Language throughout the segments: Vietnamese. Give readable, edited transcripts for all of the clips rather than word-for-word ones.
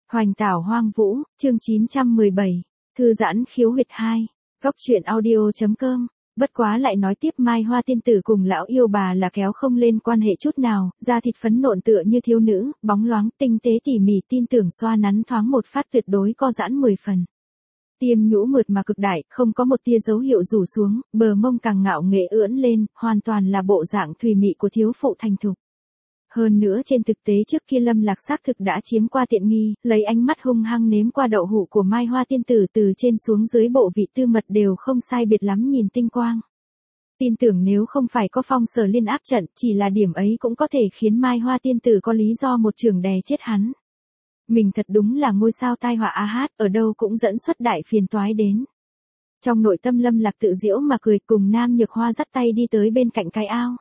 Hoành tảo hoang vũ, chương 917, thư giãn khiếu huyệt 2, góc truyện audio.com. Bất quá lại nói tiếp, Mai Hoa tiên tử cùng lão yêu bà là kéo không lên quan hệ chút nào, da thịt phấn nộn tựa như thiếu nữ, bóng loáng, tinh tế tỉ mỉ, tin tưởng xoa nắn thoáng một phát tuyệt đối co giãn 10 phần. Tiêm nhũ mượt mà cực đại, không có một tia dấu hiệu rủ xuống, bờ mông càng ngạo nghễ ưỡn lên, hoàn toàn là bộ dạng thùy mị của thiếu phụ thành thục. Hơn nữa trên thực tế trước kia Lâm Lạc xác thực đã chiếm qua tiện nghi, lấy ánh mắt hung hăng nếm qua đậu hũ của Mai Hoa tiên tử, từ trên xuống dưới bộ vị tư mật đều không sai biệt lắm, nhìn tinh quang. Tin tưởng nếu không phải có Phong Sở Liên áp trận, chỉ là điểm ấy cũng có thể khiến Mai Hoa tiên tử có lý do một chưởng đè chết hắn. Mình thật đúng là ngôi sao tai họa a hát, ở đâu cũng dẫn xuất đại phiền toái đến. Trong nội tâm Lâm Lạc tự giễu mà cười, cùng Nam Nhược Hoa dắt tay đi tới bên cạnh cái ao.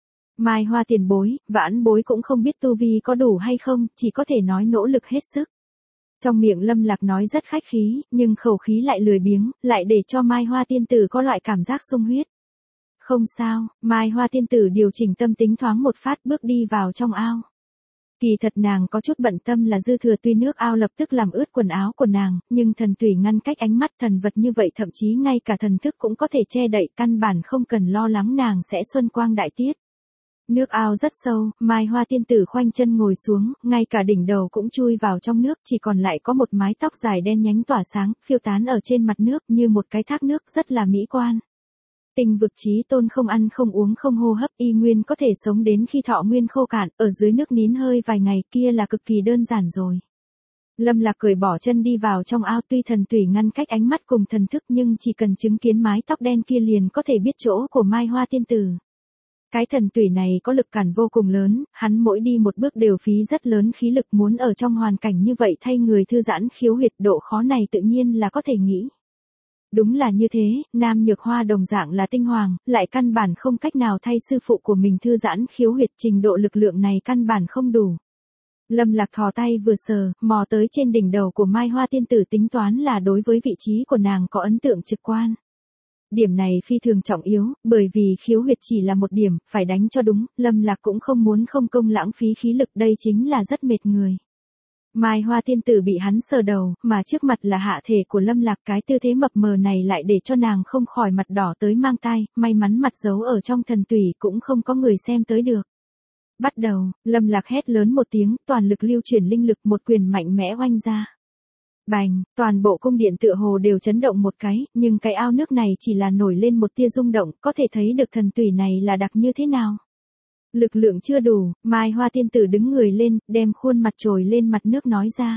Mai Hoa tiền bối, vãn bối cũng không biết tu vi có đủ hay không, chỉ có thể nói nỗ lực hết sức. Trong miệng Lâm Lạc nói rất khách khí, nhưng khẩu khí lại lười biếng, lại để cho Mai Hoa tiên tử có loại cảm giác sung huyết. Không sao, Mai Hoa tiên tử điều chỉnh tâm tính thoáng một phát, bước đi vào trong ao. Kỳ thật nàng có chút bận tâm là dư thừa, tuy nước ao lập tức làm ướt quần áo của nàng, nhưng thần tủy ngăn cách ánh mắt thần vật như vậy, thậm chí ngay cả thần thức cũng có thể che đậy, căn bản không cần lo lắng nàng sẽ xuân quang đại tiết. Nước ao rất sâu, Mai Hoa tiên tử khoanh chân ngồi xuống, ngay cả đỉnh đầu cũng chui vào trong nước, chỉ còn lại có một mái tóc dài đen nhánh tỏa sáng, phiêu tán ở trên mặt nước như một cái thác nước, rất là mỹ quan. Tinh vực chí tôn không ăn không uống không hô hấp, y nguyên có thể sống đến khi thọ nguyên khô cạn, ở dưới nước nín hơi vài ngày, kia là cực kỳ đơn giản rồi. Lâm Lạc cười bỏ chân đi vào trong ao, tuy thần tủy ngăn cách ánh mắt cùng thần thức, nhưng chỉ cần chứng kiến mái tóc đen kia liền có thể biết chỗ của Mai Hoa tiên tử. Cái thần tủy này có lực cản vô cùng lớn, hắn mỗi đi một bước đều phí rất lớn khí lực, muốn ở trong hoàn cảnh như vậy thay người thư giãn khiếu huyệt, độ khó này tự nhiên là có thể nghĩ. Đúng là như thế, Nam Nhược Hoa đồng dạng là tinh hoàng, lại căn bản không cách nào thay sư phụ của mình thư giãn khiếu huyệt, trình độ lực lượng này căn bản không đủ. Lâm Lạc thò tay vừa sờ, mò tới trên đỉnh đầu của Mai Hoa tiên tử, tính toán là đối với vị trí của nàng có ấn tượng trực quan. Điểm này phi thường trọng yếu, bởi vì khiếu huyệt chỉ là một điểm, phải đánh cho đúng, Lâm Lạc cũng không muốn không công lãng phí khí lực, đây chính là rất mệt người. Mai Hoa tiên tử bị hắn sờ đầu, mà trước mặt là hạ thể của Lâm Lạc, cái tư thế mập mờ này lại để cho nàng không khỏi mặt đỏ tới mang tai, may mắn mặt giấu ở trong thần tủy cũng không có người xem tới được. Bắt đầu, Lâm Lạc hét lớn một tiếng, toàn lực lưu chuyển linh lực, một quyền mạnh mẽ oanh ra. Bành, toàn bộ cung điện tựa hồ đều chấn động một cái, nhưng cái ao nước này chỉ là nổi lên một tia rung động, có thể thấy được thần tủy này là đặc như thế nào. Lực lượng chưa đủ, Mai Hoa tiên tử đứng người lên, đem khuôn mặt trồi lên mặt nước nói ra.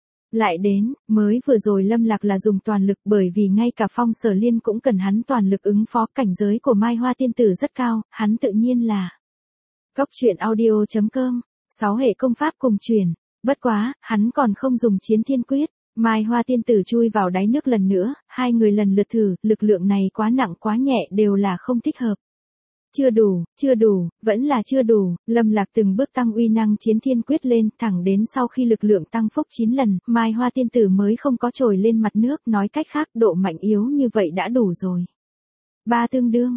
Lại đến, mới vừa rồi Lâm Lạc là dùng toàn lực, bởi vì ngay cả Phong Sở Liên cũng cần hắn toàn lực ứng phó, cảnh giới của Mai Hoa tiên tử rất cao, hắn tự nhiên là. Góc truyện audio.com, 6 hệ công pháp cùng truyền, bất quá, hắn còn không dùng chiến thiên quyết. Mai Hoa tiên tử chui vào đáy nước lần nữa, hai người lần lượt thử, lực lượng này quá nặng quá nhẹ đều là không thích hợp. Chưa đủ, vẫn là chưa đủ, Lâm Lạc từng bước tăng uy năng chiến thiên quyết lên, thẳng đến sau khi lực lượng tăng phúc 9 lần, Mai Hoa tiên tử mới không có trồi lên mặt nước, nói cách khác độ mạnh yếu như vậy đã đủ rồi. Ba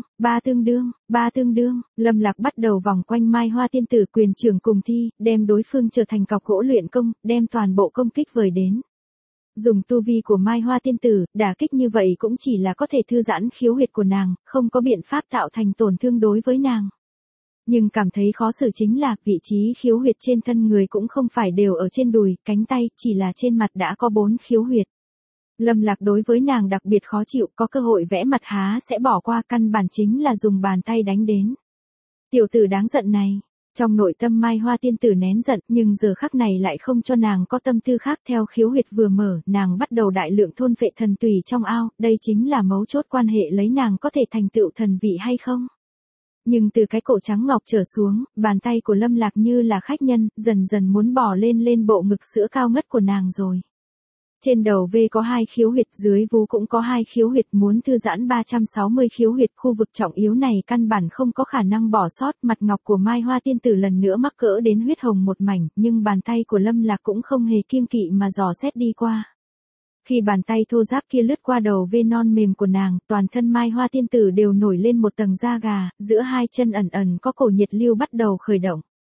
tương đương, Lâm Lạc bắt đầu vòng quanh Mai Hoa tiên tử, quyền trưởng cùng thi, đem đối phương trở thành cọc gỗ luyện công, đem toàn bộ công kích vời đến. Dùng tu vi của Mai Hoa tiên tử, đả kích như vậy cũng chỉ là có thể thư giãn khiếu huyệt của nàng, không có biện pháp tạo thành tổn thương đối với nàng. Nhưng cảm thấy khó xử chính là, vị trí khiếu huyệt trên thân người cũng không phải đều ở trên đùi, cánh tay, chỉ là trên mặt đã có 4 khiếu huyệt. Lâm Lạc đối với nàng đặc biệt khó chịu, có cơ hội vẽ mặt há sẽ bỏ qua, căn bản chính là dùng bàn tay đánh đến. Tiểu tử đáng giận này. Trong nội tâm Mai Hoa tiên tử nén giận, nhưng giờ khắc này lại không cho nàng có tâm tư khác, theo khiếu huyệt vừa mở, nàng bắt đầu đại lượng thôn phệ thần tủy trong ao, đây chính là mấu chốt quan hệ lấy nàng có thể thành tựu thần vị hay không. Nhưng từ cái cổ trắng ngọc trở xuống, bàn tay của Lâm Lạc như là khách nhân, dần dần muốn bỏ lên bộ ngực sữa cao ngất của nàng rồi. Trên đầu V có 2 khiếu huyệt, dưới vú cũng có 2 khiếu huyệt, muốn thư giãn 360 khiếu huyệt, khu vực trọng yếu này căn bản không có khả năng bỏ sót, mặt ngọc của Mai Hoa tiên tử lần nữa mắc cỡ đến huyết hồng một mảnh, nhưng bàn tay của Lâm Lạc cũng không hề kiêng kỵ mà dò xét đi qua. Khi bàn tay thô ráp kia lướt qua đầu V non mềm của nàng, toàn thân Mai Hoa tiên tử đều nổi lên một tầng da gà, giữa hai chân ẩn ẩn có cổ nhiệt lưu bắt đầu khởi động.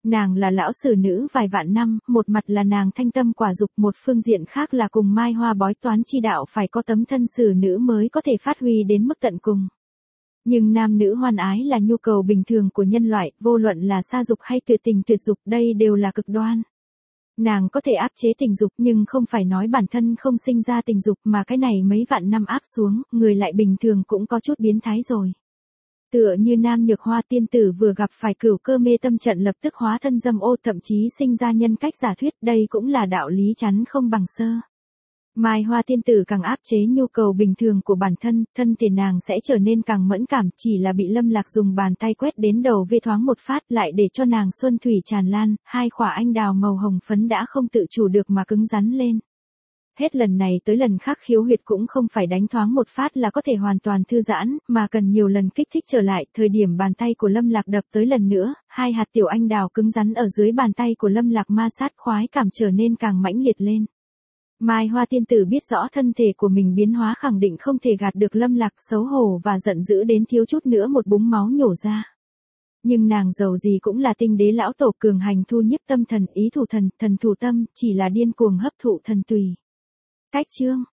Nàng là lão sử nữ vài vạn năm, một mặt là nàng thanh tâm quả dục, một phương diện khác là cùng Mai Hoa bói toán chi đạo phải có tấm thân sử nữ mới có thể phát huy đến mức tận cùng. Nhưng nam nữ hoan ái là nhu cầu bình thường của nhân loại, vô luận là sa dục hay tuyệt tình tuyệt dục, đây đều là cực đoan. Nàng có thể áp chế tình dục nhưng không phải nói bản thân không sinh ra tình dục, mà cái này mấy vạn năm áp xuống, người lại bình thường cũng có chút biến thái rồi. Tựa như Nam Nhược Hoa tiên tử vừa gặp phải cửu cơ mê tâm trận lập tức hóa thân dâm ô, thậm chí sinh ra nhân cách giả thuyết, đây cũng là đạo lý chắn không bằng sơ. Mai Hoa tiên tử càng áp chế nhu cầu bình thường của bản thân, thân thể nàng sẽ trở nên càng mẫn cảm, chỉ là bị Lâm Lạc dùng bàn tay quét đến đầu vê thoáng một phát lại để cho nàng xuân thủy tràn lan, hai khỏa anh đào màu hồng phấn đã không tự chủ được mà cứng rắn lên. Hết lần này tới lần khác khiếu huyệt cũng không phải đánh thoáng một phát là có thể hoàn toàn thư giãn, mà cần nhiều lần kích thích trở lại. Thời điểm bàn tay của Lâm Lạc đập tới lần nữa, hai hạt tiểu anh đào cứng rắn ở dưới bàn tay của Lâm Lạc ma sát, khoái cảm trở nên càng mãnh liệt lên. Mai Hoa tiên tử biết rõ thân thể của mình biến hóa khẳng định không thể gạt được Lâm Lạc, xấu hổ và giận dữ đến thiếu chút nữa một búng máu nhổ ra. Nhưng nàng dầu gì cũng là tinh đế lão tổ cường hành thu nhiếp tâm thần, ý thủ thần, thần thủ tâm, chỉ là điên cuồng hấp thụ thần tùy. Cách chương